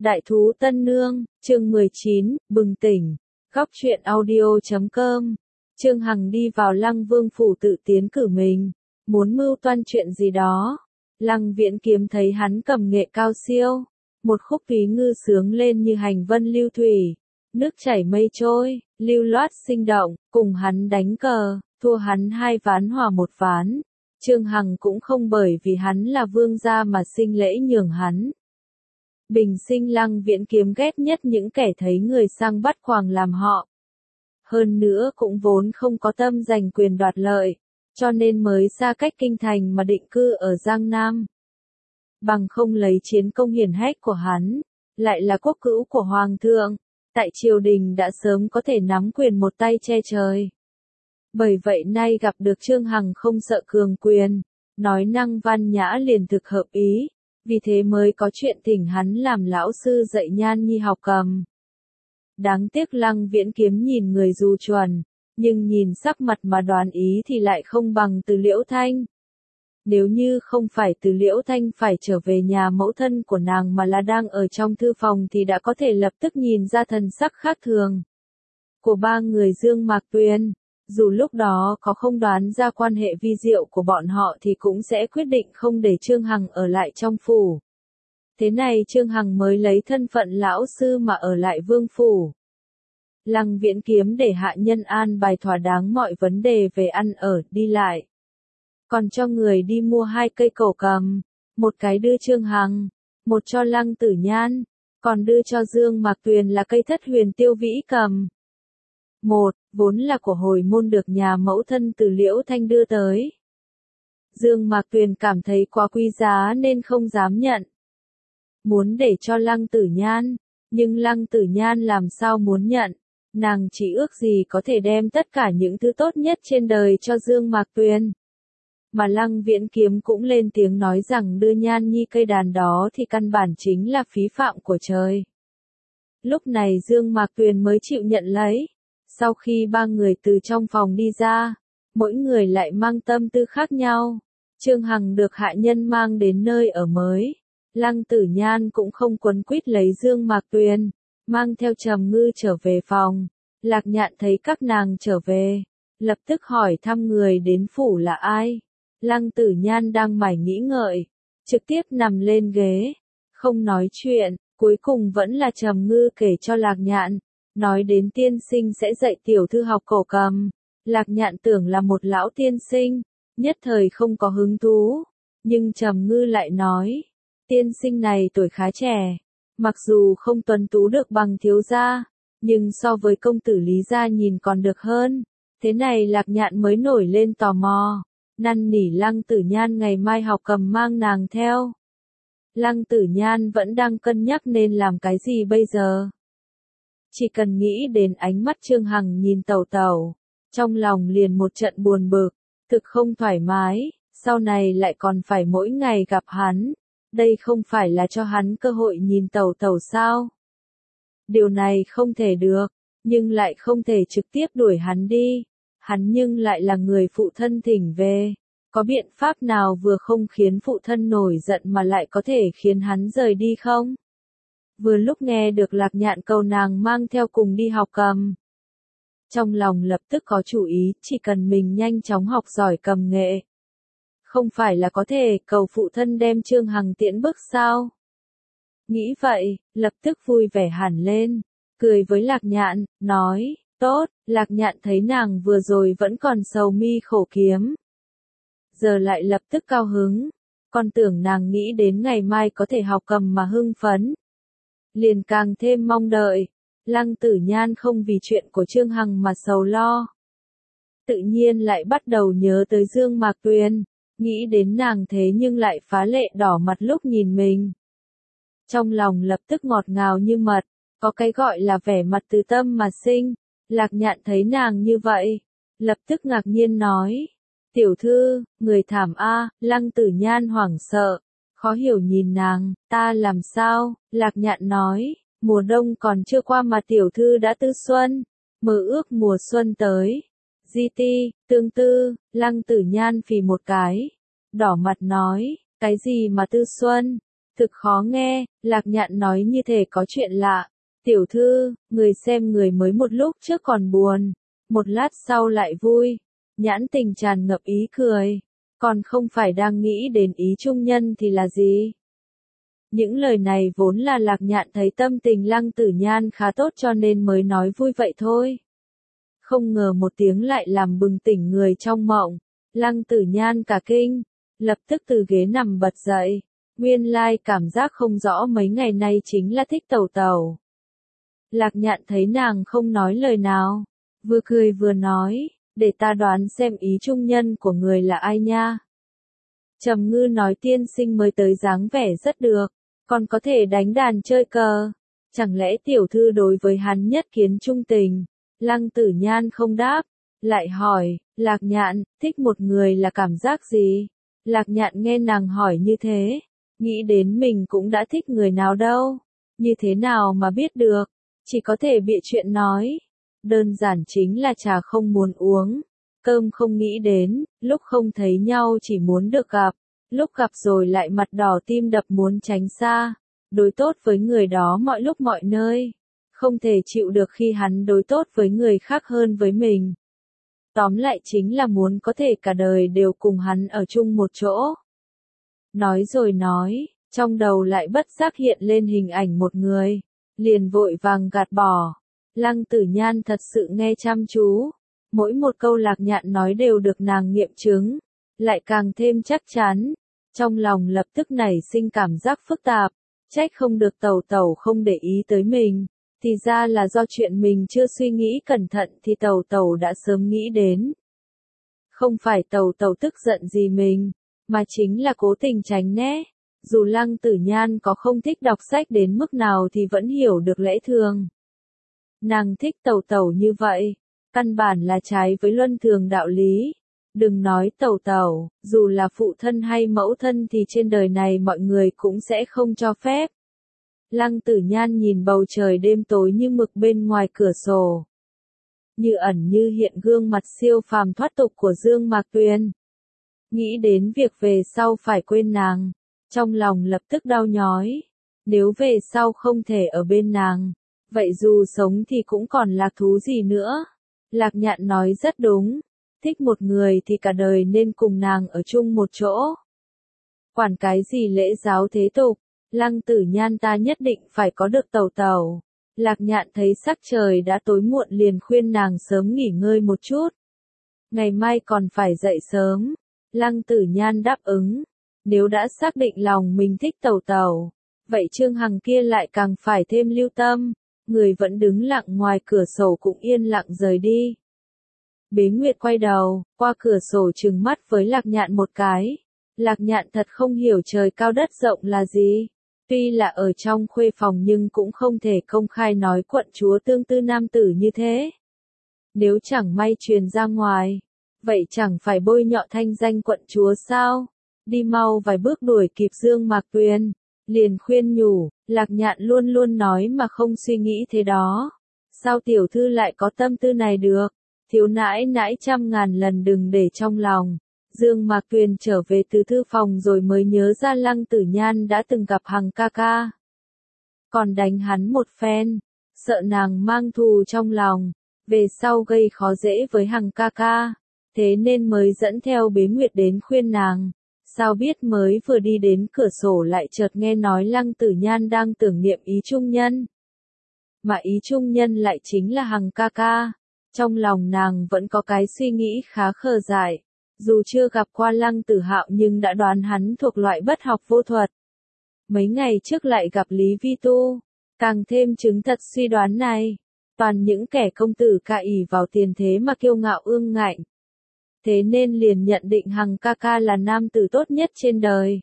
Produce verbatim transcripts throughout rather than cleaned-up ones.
Đại thú Tân Nương, chương mười chín, bừng tỉnh. Góc truyện audio chấm com. Trương Hằng đi vào Lăng Vương phủ tự tiến cử mình, muốn mưu toan chuyện gì đó. Lăng Viễn Kiếm thấy hắn cầm nghệ cao siêu, một khúc túy ngư sướng lên như hành vân lưu thủy, nước chảy mây trôi, lưu loát sinh động, cùng hắn đánh cờ, thua hắn hai ván hòa một ván. Trương Hằng cũng không bởi vì hắn là vương gia mà sinh lễ nhường hắn. Bình sinh Lăng Viễn Kiếm ghét nhất những kẻ thấy người sang bắt quàng làm họ. Hơn nữa cũng vốn không có tâm giành quyền đoạt lợi, cho nên mới xa cách kinh thành mà định cư ở Giang Nam. Bằng không lấy chiến công hiển hách của hắn, lại là quốc cữu của Hoàng thượng, tại triều đình đã sớm có thể nắm quyền một tay che trời. Bởi vậy nay gặp được Trương Hằng không sợ cường quyền, nói năng văn nhã liền thực hợp ý, vì thế mới có chuyện thỉnh hắn làm lão sư dạy Nhan Nhi học cầm. Đáng tiếc Lăng Viễn Kiếm nhìn người dù chuẩn, nhưng nhìn sắc mặt mà đoán ý thì lại không bằng Từ Liễu Thanh. Nếu như không phải Từ Liễu Thanh phải trở về nhà mẫu thân của nàng mà là đang ở trong thư phòng thì đã có thể lập tức nhìn ra thần sắc khác thường của ba người Dương Mạc Tuyền. Dù lúc đó có không đoán ra quan hệ vi diệu của bọn họ thì cũng sẽ quyết định không để Trương Hằng ở lại trong phủ. Thế này Trương Hằng mới lấy thân phận lão sư mà ở lại vương phủ. Lăng Viễn Kiếm để hạ nhân an bài thỏa đáng mọi vấn đề về ăn ở, đi lại. Còn cho người đi mua hai cây cổ cầm, một cái đưa Trương Hằng, một cho Lăng Tử Nhan, còn đưa cho Dương Mạc Tuyền là cây thất huyền tiêu vĩ cầm. Một, vốn là của hồi môn được nhà mẫu thân Từ Liễu Thanh đưa tới. Dương Mạc Tuyền cảm thấy quá quý giá nên không dám nhận. Muốn để cho Lăng Tử Nhan, nhưng Lăng Tử Nhan làm sao muốn nhận, nàng chỉ ước gì có thể đem tất cả những thứ tốt nhất trên đời cho Dương Mạc Tuyền. Mà Lăng Viễn Kiếm cũng lên tiếng nói rằng đưa Nhan Nhi cây đàn đó thì căn bản chính là phí phạm của trời. Lúc này Dương Mạc Tuyền mới chịu nhận lấy. Sau khi ba người từ trong phòng đi ra, mỗi người lại mang tâm tư khác nhau. Trương Hằng được hạ nhân mang đến nơi ở mới. Lăng Tử Nhan cũng không quấn quýt lấy Dương Mạc Tuyền, mang theo Trầm Ngư trở về phòng. Lạc Nhạn thấy các nàng trở về, lập tức hỏi thăm người đến phủ là ai. Lăng Tử Nhan đang mải nghĩ ngợi, trực tiếp nằm lên ghế, không nói chuyện, cuối cùng vẫn là Trầm Ngư kể cho Lạc Nhạn. Nói đến tiên sinh sẽ dạy tiểu thư học cổ cầm, Lạc Nhạn tưởng là một lão tiên sinh, nhất thời không có hứng thú, nhưng Trầm Ngư lại nói, tiên sinh này tuổi khá trẻ, mặc dù không tuấn tú được bằng thiếu gia, nhưng so với công tử Lý gia nhìn còn được hơn, thế này Lạc Nhạn mới nổi lên tò mò, năn nỉ Lăng Tử Nhan ngày mai học cầm mang nàng theo. Lăng Tử Nhan vẫn đang cân nhắc nên làm cái gì bây giờ. Chỉ cần nghĩ đến ánh mắt Trương Hằng nhìn Tẩu Tẩu, trong lòng liền một trận buồn bực, thực không thoải mái, sau này lại còn phải mỗi ngày gặp hắn, đây không phải là cho hắn cơ hội nhìn Tẩu Tẩu sao? Điều này không thể được, nhưng lại không thể trực tiếp đuổi hắn đi, hắn nhưng lại là người phụ thân thỉnh về, có biện pháp nào vừa không khiến phụ thân nổi giận mà lại có thể khiến hắn rời đi không? Vừa lúc nghe được Lạc Nhạn cầu nàng mang theo cùng đi học cầm. Trong lòng lập tức có chủ ý, chỉ cần mình nhanh chóng học giỏi cầm nghệ. Không phải là có thể cầu phụ thân đem Trương Hằng tiễn bước sao? Nghĩ vậy, lập tức vui vẻ hẳn lên, cười với Lạc Nhạn, nói, tốt, Lạc Nhạn thấy nàng vừa rồi vẫn còn sầu mi khổ kiếm. Giờ lại lập tức cao hứng, còn tưởng nàng nghĩ đến ngày mai có thể học cầm mà hưng phấn. Liền càng thêm mong đợi, Lăng Tử Nhan không vì chuyện của Trương Hằng mà sầu lo. Tự nhiên lại bắt đầu nhớ tới Dương Mạc Tuyền, nghĩ đến nàng thế nhưng lại phá lệ đỏ mặt lúc nhìn mình. Trong lòng lập tức ngọt ngào như mật, có cái gọi là vẻ mặt từ tâm mà sinh. Lạc Nhạn thấy nàng như vậy, lập tức ngạc nhiên nói, tiểu thư, người thảm a. Lăng Tử Nhan hoảng sợ, khó hiểu nhìn nàng, ta làm sao? Lạc Nhạn nói, mùa đông còn chưa qua mà tiểu thư đã tư xuân, mơ ước mùa xuân tới. Di ti, tương tư. Lăng Tử Nhan phì một cái, đỏ mặt nói, cái gì mà tư xuân? Thực khó nghe, Lạc Nhạn nói như thể có chuyện lạ. Tiểu thư, người xem người mới một lúc trước còn buồn, một lát sau lại vui. Nhãn tình tràn ngập ý cười. Còn không phải đang nghĩ đến ý trung nhân thì là gì? Những lời này vốn là Lạc Nhạn thấy tâm tình Lăng Tử Nhan khá tốt cho nên mới nói vui vậy thôi. Không ngờ một tiếng lại làm bừng tỉnh người trong mộng. Lăng Tử Nhan cả kinh, lập tức từ ghế nằm bật dậy. Nguyên lai cảm giác không rõ mấy ngày nay chính là thích tẩu tẩu. Lạc Nhạn thấy nàng không nói lời nào, vừa cười vừa nói, để ta đoán xem ý trung nhân của người là ai nha. Trầm Ngư nói tiên sinh mới tới dáng vẻ rất được, còn có thể đánh đàn chơi cờ. Chẳng lẽ tiểu thư đối với hắn nhất kiến trung tình? Lăng Tử Nhan không đáp, lại hỏi, Lạc Nhạn, thích một người là cảm giác gì? Lạc Nhạn nghe nàng hỏi như thế, nghĩ đến mình cũng đã thích người nào đâu, như thế nào mà biết được, chỉ có thể bịa chuyện nói. Đơn giản chính là trà không muốn uống, cơm không nghĩ đến, lúc không thấy nhau chỉ muốn được gặp, lúc gặp rồi lại mặt đỏ tim đập muốn tránh xa, đối tốt với người đó mọi lúc mọi nơi, không thể chịu được khi hắn đối tốt với người khác hơn với mình. Tóm lại chính là muốn có thể cả đời đều cùng hắn ở chung một chỗ. Nói rồi nói, trong đầu lại bất giác hiện lên hình ảnh một người, liền vội vàng gạt bỏ. Lăng Tử Nhan thật sự nghe chăm chú, mỗi một câu Lạc Nhạn nói đều được nàng nghiệm chứng, lại càng thêm chắc chắn. Trong lòng lập tức nảy sinh cảm giác phức tạp, trách không được tẩu tẩu không để ý tới mình, thì ra là do chuyện mình chưa suy nghĩ cẩn thận thì tẩu tẩu đã sớm nghĩ đến. Không phải tẩu tẩu tức giận gì mình, mà chính là cố tình tránh né. Dù Lăng Tử Nhan có không thích đọc sách đến mức nào thì vẫn hiểu được lẽ thường. Nàng thích tẩu tẩu như vậy, căn bản là trái với luân thường đạo lý. Đừng nói tẩu tẩu, dù là phụ thân hay mẫu thân thì trên đời này mọi người cũng sẽ không cho phép. Lăng Tử Nhan nhìn bầu trời đêm tối như mực bên ngoài cửa sổ. Như ẩn như hiện gương mặt siêu phàm thoát tục của Dương Mạc Tuyền. Nghĩ đến việc về sau phải quên nàng, trong lòng lập tức đau nhói. Nếu về sau không thể ở bên nàng, vậy dù sống thì cũng còn lạc thú gì nữa. Lạc Nhạn nói rất đúng, thích một người thì cả đời nên cùng nàng ở chung một chỗ. Quản cái gì lễ giáo thế tục, Lăng Tử Nhan ta nhất định phải có được tẩu tẩu. Lạc Nhạn thấy sắc trời đã tối muộn liền khuyên nàng sớm nghỉ ngơi một chút. Ngày mai còn phải dậy sớm. Lăng Tử Nhan đáp ứng. Nếu đã xác định lòng mình thích tẩu tẩu, vậy Trương Hằng kia lại càng phải thêm lưu tâm. Người vẫn đứng lặng ngoài cửa sổ cũng yên lặng rời đi. Bế Nguyệt quay đầu, qua cửa sổ trừng mắt với Lạc Nhạn một cái. Lạc Nhạn thật không hiểu trời cao đất rộng là gì. Tuy là ở trong khuê phòng nhưng cũng không thể công khai nói quận chúa tương tư nam tử như thế. Nếu chẳng may truyền ra ngoài, vậy chẳng phải bôi nhọ thanh danh quận chúa sao? Đi mau vài bước đuổi kịp Dương Mạc Tuyền, liền khuyên nhủ, Lạc Nhạn luôn luôn nói mà không suy nghĩ thế đó. Sao tiểu thư lại có tâm tư này được? Thiếu nãi nãi trăm ngàn lần đừng để trong lòng. Dương Mạc Tuyền trở về từ thư phòng rồi mới nhớ ra Lăng Tử Nhan đã từng gặp Hằng ca ca. Còn đánh hắn một phen, sợ nàng mang thù trong lòng, về sau gây khó dễ với Hằng ca ca. Thế nên mới dẫn theo Bế Nguyệt đến khuyên nàng. Sao biết mới vừa đi đến cửa sổ lại chợt nghe nói Lăng Tử Nhan đang tưởng niệm ý trung nhân. Mà ý trung nhân lại chính là Hằng ca ca. Trong lòng nàng vẫn có cái suy nghĩ khá khờ dại. Dù chưa gặp qua Lăng Tử Hạo nhưng đã đoán hắn thuộc loại bất học vô thuật. Mấy ngày trước lại gặp Lý Vi Tu, càng thêm chứng thật suy đoán này. Toàn những kẻ công tử ca ỷ vào tiền thế mà kiêu ngạo ương ngạnh. Thế nên liền nhận định Hằng ca ca là nam tử tốt nhất trên đời.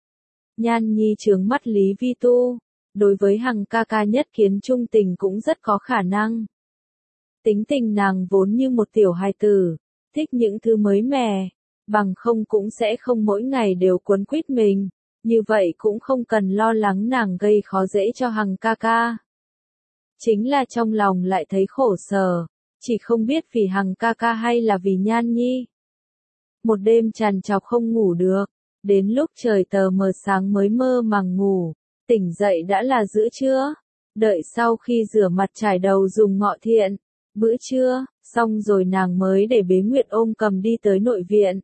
Nhan Nhi trướng mắt Lý Vi Tu, đối với Hằng ca ca nhất kiến trung tình cũng rất có khả năng. Tính tình nàng vốn như một tiểu hài tử, thích những thứ mới mẻ, bằng không cũng sẽ không mỗi ngày đều quấn quýt mình, như vậy cũng không cần lo lắng nàng gây khó dễ cho Hằng ca ca. Chính là trong lòng lại thấy khổ sở, chỉ không biết vì Hằng ca ca hay là vì Nhan Nhi. Một đêm trằn trọc không ngủ được, Đến lúc trời tờ mờ sáng mới mơ màng ngủ, tỉnh dậy đã là giữa trưa. Đợi sau khi rửa mặt trải đầu dùng ngọ thiện, bữa trưa, xong rồi nàng mới để Bế Nguyệt ôm cầm đi tới nội viện.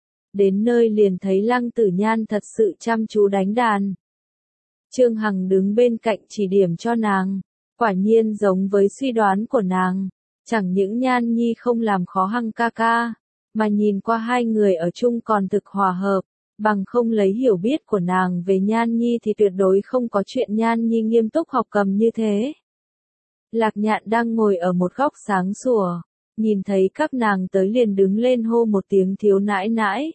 Đến nơi liền thấy Lăng Tử Nhan thật sự chăm chú đánh đàn. Trương Hằng đứng bên cạnh chỉ điểm cho nàng, quả nhiên giống với suy đoán của nàng, chẳng những Nhan Nhi không làm khó Hằng ca ca, mà nhìn qua hai người ở chung còn thực hòa hợp, bằng không lấy hiểu biết của nàng về Nhan Nhi thì tuyệt đối không có chuyện Nhan Nhi nghiêm túc học cầm như thế. Lạc Nhạn đang ngồi ở một góc sáng sủa, nhìn thấy các nàng tới liền đứng lên hô một tiếng thiếu nãi nãi.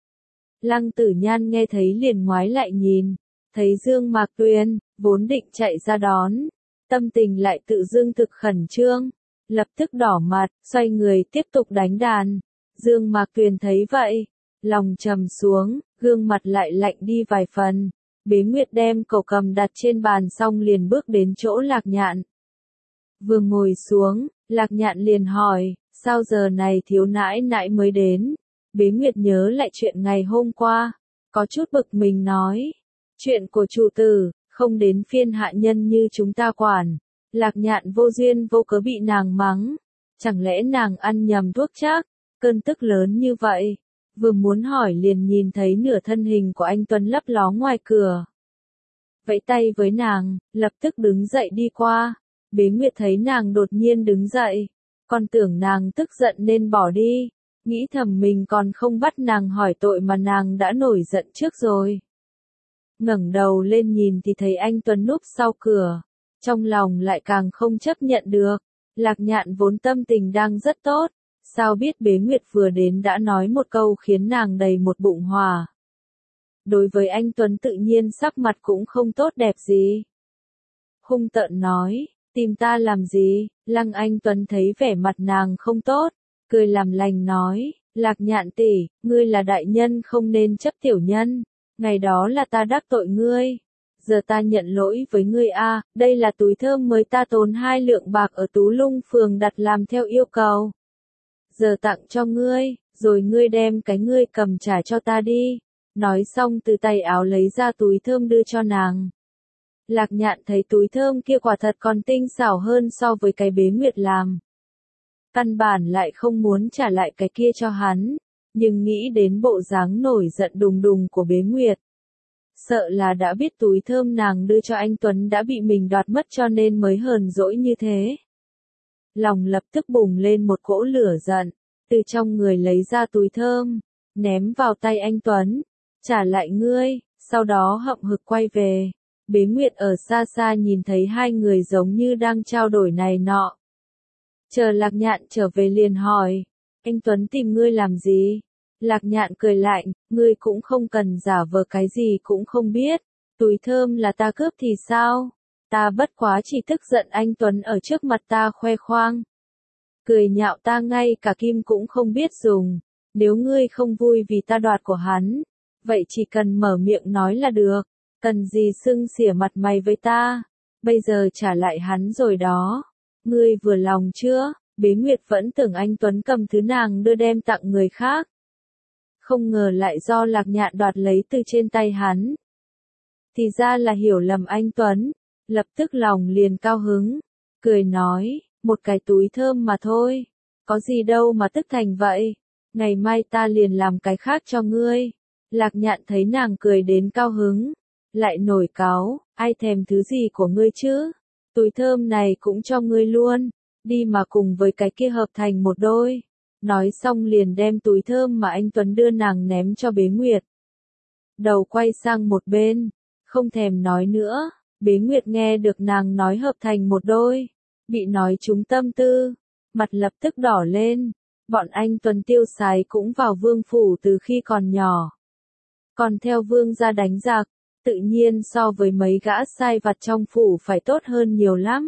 Lăng Tử Nhan nghe thấy liền ngoái lại nhìn, thấy Dương Mạc Tuyền, vốn định chạy ra đón, tâm tình lại tự dưng thực khẩn trương, lập tức đỏ mặt, xoay người tiếp tục đánh đàn. Dương Mạc Tuyền thấy vậy, lòng trầm xuống, gương mặt lại lạnh đi vài phần. Bế Nguyệt đem cẩu cầm đặt trên bàn xong liền bước đến chỗ Lạc Nhạn. Vừa ngồi xuống, Lạc Nhạn liền hỏi, sao giờ này thiếu nãi nãi mới đến? Bế Nguyệt nhớ lại chuyện ngày hôm qua, có chút bực mình nói, chuyện của chủ tử, không đến phiên hạ nhân như chúng ta quản. Lạc Nhạn vô duyên vô cớ bị nàng mắng, chẳng lẽ nàng ăn nhầm thuốc chắc, cơn tức lớn như vậy. Vừa muốn hỏi liền nhìn thấy nửa thân hình của anh Tuấn lấp ló ngoài cửa. Vẫy tay với nàng, lập tức đứng dậy đi qua. Bế Nguyệt thấy nàng đột nhiên đứng dậy, còn tưởng nàng tức giận nên bỏ đi, nghĩ thầm mình còn không bắt nàng hỏi tội mà nàng đã nổi giận trước rồi. Ngẩng đầu lên nhìn thì thấy anh Tuấn núp sau cửa, trong lòng lại càng không chấp nhận được. Lạc Nhạn vốn tâm tình đang rất tốt, sao biết Bế Nguyệt vừa đến đã nói một câu khiến nàng đầy một bụng hỏa. Đối với anh Tuấn tự nhiên sắc mặt cũng không tốt đẹp gì. Hung tợn nói, tìm ta làm gì? Lăng Anh Tuấn thấy vẻ mặt nàng không tốt, cười làm lành nói, Lạc Nhạn tỷ, ngươi là đại nhân không nên chấp tiểu nhân, ngày đó là ta đắc tội ngươi. Giờ ta nhận lỗi với ngươi a, đây là túi thơm mới ta tốn hai lượng bạc ở Tú Lung phường đặt làm theo yêu cầu. Giờ tặng cho ngươi, rồi ngươi đem cái ngươi cầm trả cho ta đi. Nói xong từ tay áo lấy ra túi thơm đưa cho nàng. Lạc Nhạn thấy túi thơm kia quả thật còn tinh xảo hơn so với cái Bế Nguyệt làm. Căn bản lại không muốn trả lại cái kia cho hắn, nhưng nghĩ đến bộ dáng nổi giận đùng đùng của Bế Nguyệt. Sợ là đã biết túi thơm nàng đưa cho anh Tuấn đã bị mình đoạt mất cho nên mới hờn dỗi như thế. Lòng lập tức bùng lên một cỗ lửa giận, từ trong người lấy ra túi thơm, ném vào tay anh Tuấn, trả lại ngươi, sau đó hậm hực quay về. Bế Nguyệt ở xa xa nhìn thấy hai người giống như đang trao đổi này nọ. Chờ Lạc Nhạn trở về liền hỏi, anh Tuấn tìm ngươi làm gì? Lạc Nhạn cười lạnh, ngươi cũng không cần giả vờ cái gì cũng không biết, túi thơm là ta cướp thì sao? Ta bất quá chỉ tức giận anh Tuấn ở trước mặt ta khoe khoang. Cười nhạo ta ngay cả kim cũng không biết dùng, nếu ngươi không vui vì ta đoạt của hắn, vậy chỉ cần mở miệng nói là được, cần gì xưng xỉa mặt mày với ta, bây giờ trả lại hắn rồi đó. Ngươi vừa lòng chưa? Bế Nguyệt vẫn tưởng anh Tuấn cầm thứ nàng đưa đem tặng người khác. Không ngờ lại do Lạc Nhạn đoạt lấy từ trên tay hắn. Thì ra là hiểu lầm anh Tuấn, lập tức lòng liền cao hứng, cười nói, một cái túi thơm mà thôi, có gì đâu mà tức thành vậy, ngày mai ta liền làm cái khác cho ngươi. Lạc Nhạn thấy nàng cười đến cao hứng, lại nổi cáu, ai thèm thứ gì của ngươi chứ, túi thơm này cũng cho ngươi luôn, đi mà cùng với cái kia hợp thành một đôi. Nói xong liền đem túi thơm mà anh Tuấn đưa nàng ném cho Bế Nguyệt. Đầu quay sang một bên, không thèm nói nữa. Bế Nguyệt nghe được nàng nói hợp thành một đôi, bị nói trúng tâm tư, mặt lập tức đỏ lên. Bọn anh Tuấn tiêu sái cũng vào vương phủ từ khi còn nhỏ, còn theo vương gia đánh giặc, tự nhiên so với mấy gã sai vặt trong phủ phải tốt hơn nhiều lắm.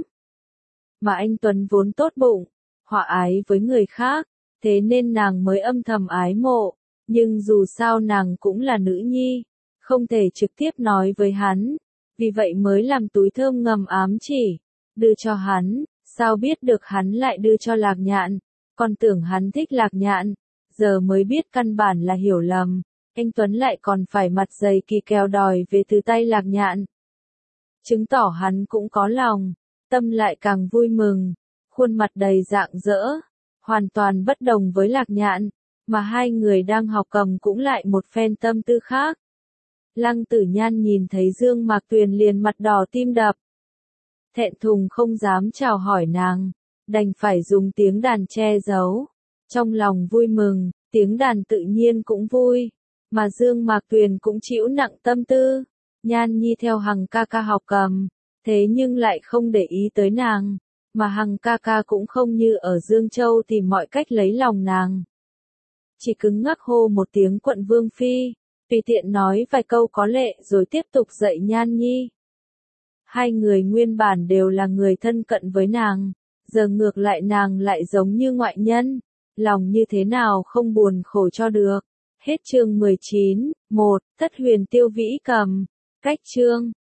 Mà anh Tuấn vốn tốt bụng, hòa ái với người khác, thế nên nàng mới âm thầm ái mộ, nhưng dù sao nàng cũng là nữ nhi, không thể trực tiếp nói với hắn, vì vậy mới làm túi thơm ngầm ám chỉ, đưa cho hắn, sao biết được hắn lại đưa cho Lạc Nhạn, còn tưởng hắn thích Lạc Nhạn, giờ mới biết căn bản là hiểu lầm. anh Tuấn lại còn phải mặt dày kỳ kèo đòi về từ tay Lạc Nhạn. Chứng tỏ hắn cũng có lòng, tâm lại càng vui mừng, khuôn mặt đầy rạng rỡ, hoàn toàn bất đồng với Lạc Nhạn, mà hai người đang học cầm cũng lại một phen tâm tư khác. Lăng Tử Nhan nhìn thấy Dương Mạc Tuyền liền mặt đỏ tim đập. Thẹn thùng không dám chào hỏi nàng, đành phải dùng tiếng đàn che giấu. Trong lòng vui mừng, tiếng đàn tự nhiên cũng vui, mà Dương Mạc Tuyền cũng chịu nặng tâm tư. Nhan Nhi theo Hằng ca ca học cầm, thế nhưng lại không để ý tới nàng, mà Hằng ca ca cũng không như ở Dương Châu tìm mọi cách lấy lòng nàng. Chỉ cứng ngắc hô một tiếng quận vương phi, tùy tiện nói vài câu có lệ rồi tiếp tục dạy Nhan Nhi. Hai người nguyên bản đều là người thân cận với nàng, giờ ngược lại nàng lại giống như ngoại nhân, lòng như thế nào không buồn khổ cho được. Hết chương mười chín, một, Thất Huyền Tiêu Vĩ Cầm. Cách chương